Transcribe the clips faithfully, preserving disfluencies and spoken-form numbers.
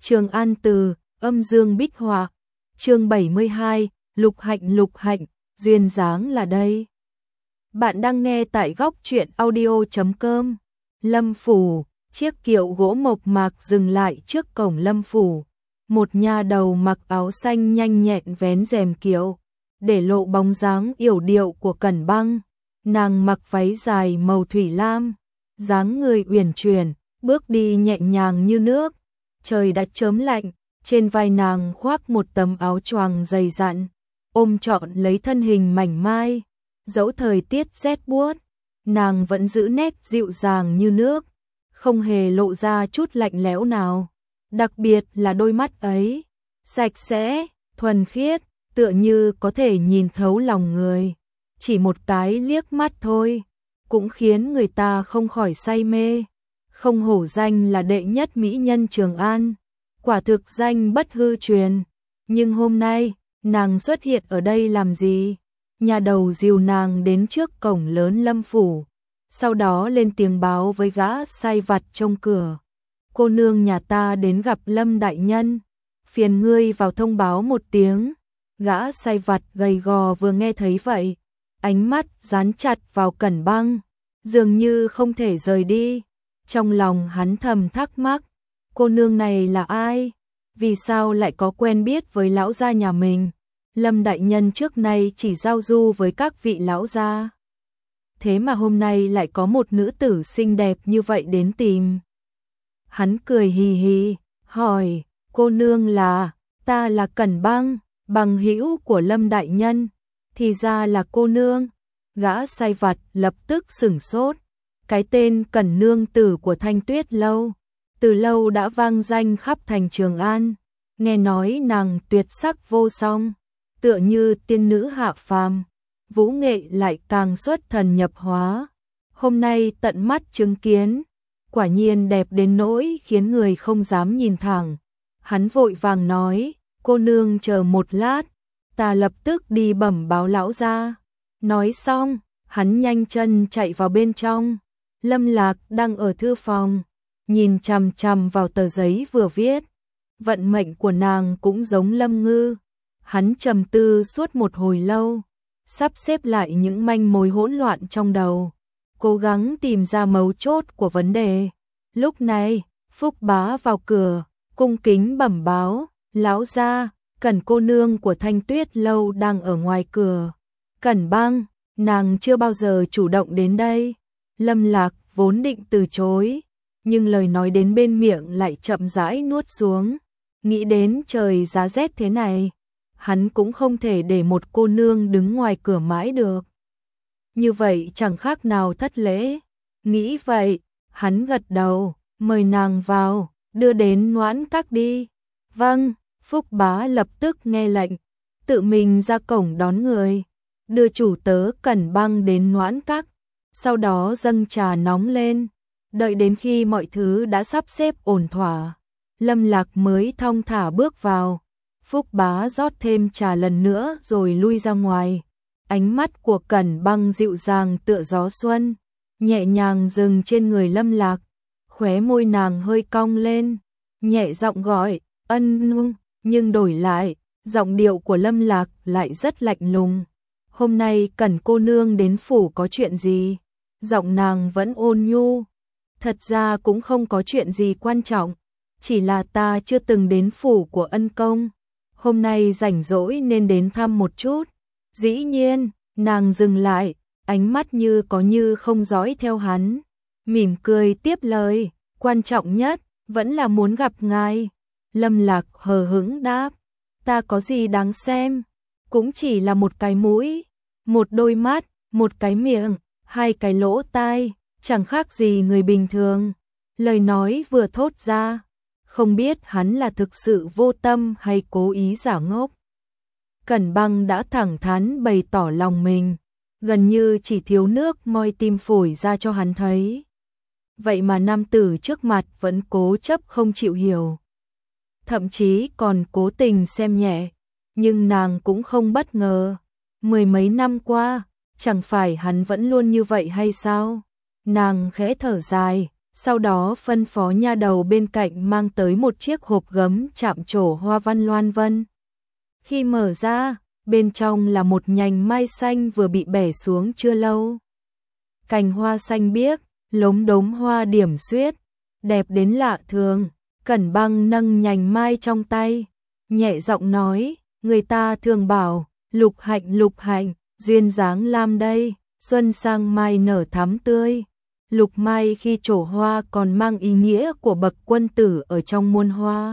Trường An Từ, âm dương bích họa, chương bảy mươi hai, Lục Hạnh Lục Hạnh, duyên dáng là đây. Bạn đang nghe tại góc truyện audio chấm com. Lâm phủ, chiếc kiệu gỗ mộc mạc dừng lại trước cổng Lâm phủ. Một nha đầu mặc áo xanh nhanh nhẹn vén rèm kiệu, để lộ bóng dáng yểu điệu của Cẩn Băng. Nàng mặc váy dài màu thủy lam, dáng người uyển chuyển, bước đi nhẹ nhàng như nước. Trời đã chớm lạnh, trên vai nàng khoác một tấm áo choàng dày dặn, ôm trọn lấy thân hình mảnh mai. Dẫu thời tiết rét buốt, nàng vẫn giữ nét dịu dàng như nước, không hề lộ ra chút lạnh lẽo nào. Đặc biệt là đôi mắt ấy, sạch sẽ, thuần khiết, tựa như có thể nhìn thấu lòng người. Chỉ một cái liếc mắt thôi, cũng khiến người ta không khỏi say mê. Không hổ danh là đệ nhất mỹ nhân Trường An, quả thực danh bất hư truyền. Nhưng hôm nay, nàng xuất hiện ở đây làm gì? Nhà đầu dìu nàng đến trước cổng lớn Lâm phủ, sau đó lên tiếng báo với gã sai vặt trông cửa. Cô nương nhà ta đến gặp Lâm đại nhân, phiền ngươi vào thông báo một tiếng. Gã sai vặt gầy gò vừa nghe thấy vậy, ánh mắt dán chặt vào Cẩn Băng, dường như không thể rời đi. Trong lòng hắn thầm thắc mắc, cô nương này là ai? Vì sao lại có quen biết với lão gia nhà mình? Lâm đại nhân trước nay chỉ giao du với các vị lão gia, thế mà hôm nay lại có một nữ tử xinh đẹp như vậy đến tìm. Hắn cười hì hì, hỏi, cô nương là? Ta là Cẩn Băng, bằng hữu của Lâm đại nhân. Thì ra là cô nương. Gã sai vặt lập tức sửng sốt. Cái tên Cẩn nương tử của Thanh Tuyết lâu, từ lâu đã vang danh khắp thành Trường An. Nghe nói nàng tuyệt sắc vô song, tựa như tiên nữ hạ phàm, vũ nghệ lại càng xuất thần nhập hóa. Hôm nay tận mắt chứng kiến, quả nhiên đẹp đến nỗi khiến người không dám nhìn thẳng. Hắn vội vàng nói, cô nương chờ một lát, ta lập tức đi bẩm báo lão gia. Nói xong, hắn nhanh chân chạy vào bên trong. Lâm Lạc đang ở thư phòng, nhìn chằm chằm vào tờ giấy vừa viết. Vận mệnh của nàng cũng giống Lâm Ngư. Hắn trầm tư suốt một hồi lâu, sắp xếp lại những manh mối hỗn loạn trong đầu, cố gắng tìm ra mấu chốt của vấn đề. Lúc này, Phúc Bá vào cửa, cung kính bẩm báo, lão gia, Cẩn cô nương của Thanh Tuyết lâu đang ở ngoài cửa. Cẩn Băng, nàng chưa bao giờ chủ động đến đây. Lâm Lạc vốn định từ chối, nhưng lời nói đến bên miệng lại chậm rãi nuốt xuống. Nghĩ đến trời giá rét thế này, hắn cũng không thể để một cô nương đứng ngoài cửa mãi được. Như vậy chẳng khác nào thất lễ. Nghĩ vậy, hắn gật đầu, mời nàng vào, đưa đến Noãn Các đi. Vâng, Phúc Bá lập tức nghe lệnh, tự mình ra cổng đón người, đưa chủ tớ Cẩn Băng đến Noãn Các. Sau đó dâng trà nóng lên, đợi đến khi mọi thứ đã sắp xếp ổn thỏa, Lâm Lạc mới thong thả bước vào. Phúc Bá rót thêm trà lần nữa rồi lui ra ngoài. Ánh mắt của Cẩn Băng dịu dàng tựa gió xuân, nhẹ nhàng dừng trên người Lâm Lạc. Khóe môi nàng hơi cong lên, nhẹ giọng gọi, ân nung, nhưng đổi lại, giọng điệu của Lâm Lạc lại rất lạnh lùng. Hôm nay Cẩn cô nương đến phủ có chuyện gì? Giọng nàng vẫn ôn nhu. Thật ra cũng không có chuyện gì quan trọng, chỉ là ta chưa từng đến phủ của ân công. Hôm nay rảnh rỗi nên đến thăm một chút. Dĩ nhiên, nàng dừng lại, ánh mắt như có như không dõi theo hắn. Mỉm cười tiếp lời, quan trọng nhất, vẫn là muốn gặp ngài. Lâm Lạc hờ hững đáp, ta có gì đáng xem, cũng chỉ là một cái mũi, một đôi mắt, một cái miệng, hai cái lỗ tai, chẳng khác gì người bình thường. Lời nói vừa thốt ra, không biết hắn là thực sự vô tâm hay cố ý giả ngốc. Cẩn Băng đã thẳng thắn bày tỏ lòng mình, gần như chỉ thiếu nước moi tim phổi ra cho hắn thấy. Vậy mà nam tử trước mặt vẫn cố chấp không chịu hiểu, thậm chí còn cố tình xem nhẹ. Nhưng nàng cũng không bất ngờ, mười mấy năm qua, chẳng phải hắn vẫn luôn như vậy hay sao? Nàng khẽ thở dài, sau đó phân phó nha đầu bên cạnh mang tới một chiếc hộp gấm chạm trổ hoa văn loan vân. Khi mở ra, bên trong là một nhành mai xanh vừa bị bẻ xuống chưa lâu. Cành hoa xanh biếc, lốm đốm hoa điểm xuyết, đẹp đến lạ thường. Cẩn Băng nâng nhành mai trong tay, nhẹ giọng nói, người ta thường bảo, lục hạnh lục hạnh, duyên dáng lam đây, xuân sang mai nở thắm tươi. Lục mai khi trổ hoa còn mang ý nghĩa của bậc quân tử ở trong muôn hoa.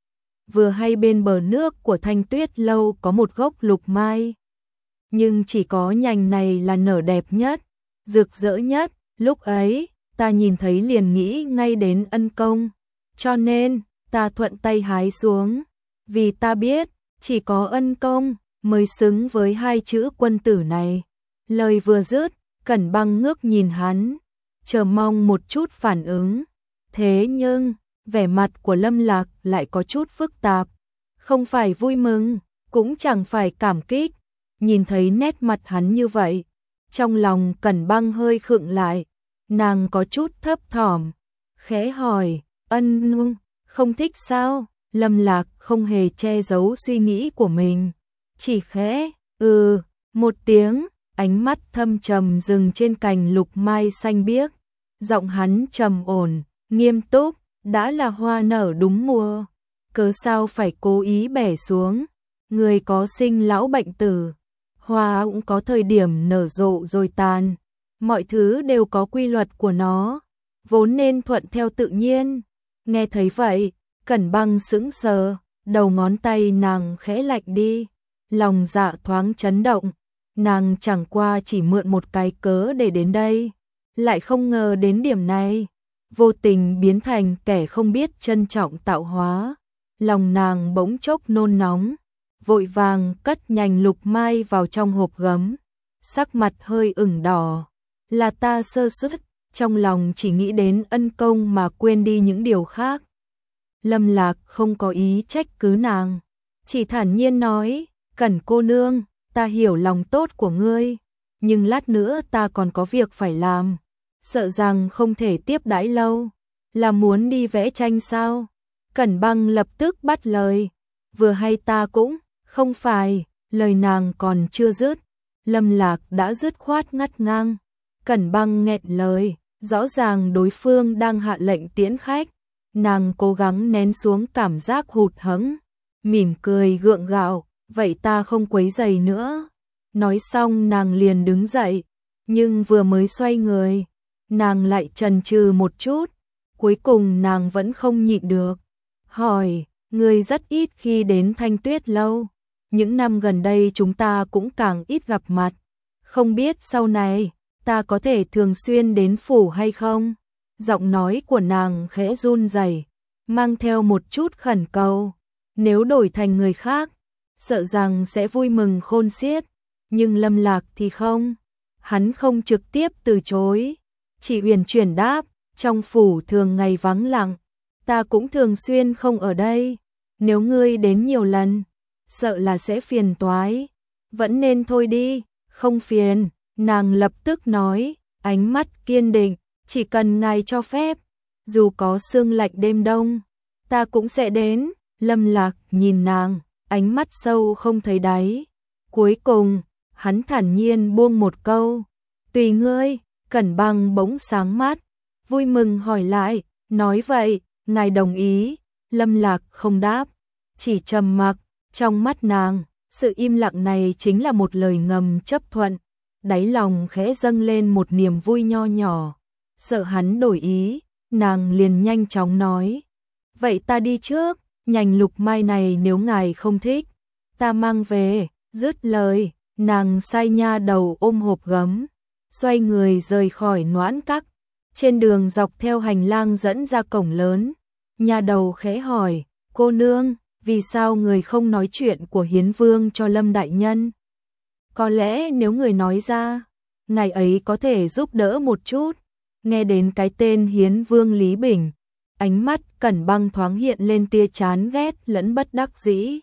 Vừa hay bên bờ nước của Thanh Tuyết lâu có một gốc lục mai, nhưng chỉ có nhành này là nở đẹp nhất, rực rỡ nhất. Lúc ấy, ta nhìn thấy liền nghĩ ngay đến ân công, cho nên ta thuận tay hái xuống, vì ta biết chỉ có ân công mới xứng với hai chữ quân tử này. Lời vừa dứt, Cẩn Băng ngước nhìn hắn, chờ mong một chút phản ứng. Thế nhưng, vẻ mặt của Lâm Lạc lại có chút phức tạp, không phải vui mừng, cũng chẳng phải cảm kích. Nhìn thấy nét mặt hắn như vậy, trong lòng Cẩn Băng hơi khựng lại, nàng có chút thấp thỏm, khẽ hỏi, ân nương, không thích sao? Lâm Lạc không hề che giấu suy nghĩ của mình, chỉ khẽ, ừ, một tiếng, ánh mắt thâm trầm dừng trên cành lục mai xanh biếc, giọng hắn trầm ổn, nghiêm túc, đã là hoa nở đúng mùa, cớ sao phải cố ý bẻ xuống, người có sinh lão bệnh tử, hoa cũng có thời điểm nở rộ rồi tàn, mọi thứ đều có quy luật của nó, vốn nên thuận theo tự nhiên. Nghe thấy vậy, Cẩn Băng sững sờ, đầu ngón tay nàng khẽ lạnh đi, lòng dạ thoáng chấn động, nàng chẳng qua chỉ mượn một cái cớ để đến đây, lại không ngờ đến điểm này, vô tình biến thành kẻ không biết trân trọng tạo hóa. Lòng nàng bỗng chốc nôn nóng, vội vàng cất nhành lục mai vào trong hộp gấm, sắc mặt hơi ửng đỏ, là ta sơ suất, trong lòng chỉ nghĩ đến ân công mà quên đi những điều khác. Lâm Lạc không có ý trách cứ nàng, chỉ thản nhiên nói, Cẩn cô nương, ta hiểu lòng tốt của ngươi, nhưng lát nữa ta còn có việc phải làm, sợ rằng không thể tiếp đãi lâu, là muốn đi vẽ tranh sao? Cẩn Băng lập tức bắt lời, vừa hay ta cũng, không phải, lời nàng còn chưa dứt, Lâm Lạc đã dứt khoát ngắt ngang. Cẩn Băng nghẹn lời, rõ ràng đối phương đang hạ lệnh tiễn khách, nàng cố gắng nén xuống cảm giác hụt hẫng, mỉm cười gượng gạo, vậy ta không quấy rầy nữa. Nói xong nàng liền đứng dậy, nhưng vừa mới xoay người, nàng lại chần chừ một chút, cuối cùng nàng vẫn không nhịn được, hỏi, ngươi rất ít khi đến Thanh Tuyết lâu, những năm gần đây chúng ta cũng càng ít gặp mặt, không biết sau này ta có thể thường xuyên đến phủ hay không? Giọng nói của nàng khẽ run rẩy, mang theo một chút khẩn cầu, nếu đổi thành người khác, sợ rằng sẽ vui mừng khôn xiết, nhưng Lâm Lạc thì không, hắn không trực tiếp từ chối, chỉ uyển chuyển đáp, trong phủ thường ngày vắng lặng, ta cũng thường xuyên không ở đây, nếu ngươi đến nhiều lần, sợ là sẽ phiền toái, vẫn nên thôi đi, không phiền. Nàng lập tức nói, ánh mắt kiên định, chỉ cần ngài cho phép, dù có sương lạnh đêm đông, ta cũng sẽ đến. Lâm Lạc nhìn nàng, ánh mắt sâu không thấy đáy. Cuối cùng, hắn thản nhiên buông một câu, tùy ngươi. Cẩn Băng bỗng sáng mắt, vui mừng hỏi lại, nói vậy, ngài đồng ý? Lâm Lạc không đáp, chỉ trầm mặc, trong mắt nàng, sự im lặng này chính là một lời ngầm chấp thuận. Đáy lòng khẽ dâng lên một niềm vui nho nhỏ, sợ hắn đổi ý, nàng liền nhanh chóng nói, vậy ta đi trước, nhành lục mai này nếu ngài không thích, ta mang về. Dứt lời, nàng sai nha đầu ôm hộp gấm, xoay người rời khỏi Noãn Các. Trên đường dọc theo hành lang dẫn ra cổng lớn, nha đầu khẽ hỏi, cô nương, vì sao người không nói chuyện của Hiến Vương cho Lâm đại nhân? Có lẽ nếu người nói ra, ngài ấy có thể giúp đỡ một chút. Nghe đến cái tên Hiến Vương Lý Bình, ánh mắt Cẩn Băng thoáng hiện lên tia chán ghét lẫn bất đắc dĩ.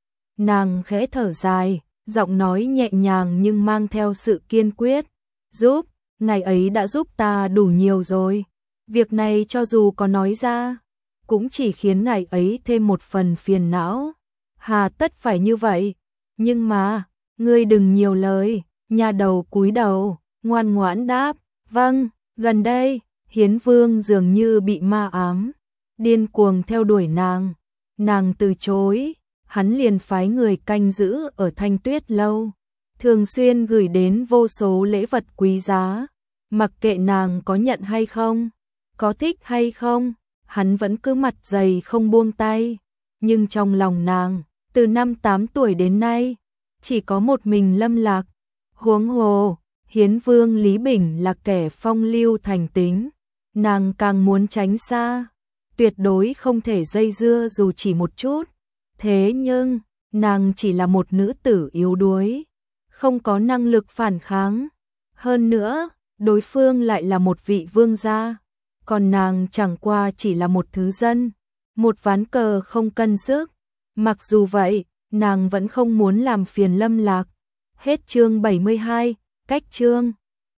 Nàng khẽ thở dài, giọng nói nhẹ nhàng nhưng mang theo sự kiên quyết, giúp, ngài ấy đã giúp ta đủ nhiều rồi, Việc này cho dù có nói ra, cũng chỉ khiến ngài ấy thêm một phần phiền não. Hà tất phải như vậy, nhưng mà, ngươi đừng nhiều lời, nhà đầu cúi đầu, ngoan ngoãn đáp, vâng, gần đây, Hiến Vương dường như bị ma ám, điên cuồng theo đuổi nàng, nàng từ chối, hắn liền phái người canh giữ ở Thanh Tuyết lâu, thường xuyên gửi đến vô số lễ vật quý giá, mặc kệ nàng có nhận hay không, có thích hay không, hắn vẫn cứ mặt dày không buông tay, nhưng trong lòng nàng, từ năm tám tuổi đến nay, chỉ có một mình Lâm Lạc, huống hồ, Hiến Vương Lý Bình là kẻ phong lưu thành tính, nàng càng muốn tránh xa, tuyệt đối không thể dây dưa dù chỉ một chút, thế nhưng, nàng chỉ là một nữ tử yếu đuối, không có năng lực phản kháng, hơn nữa, đối phương lại là một vị vương gia, còn nàng chẳng qua chỉ là một thứ dân, một ván cờ không cân sức, mặc dù vậy, nàng vẫn không muốn làm phiền Lâm Lạc. Hết chương bảy mươi hai, cách chương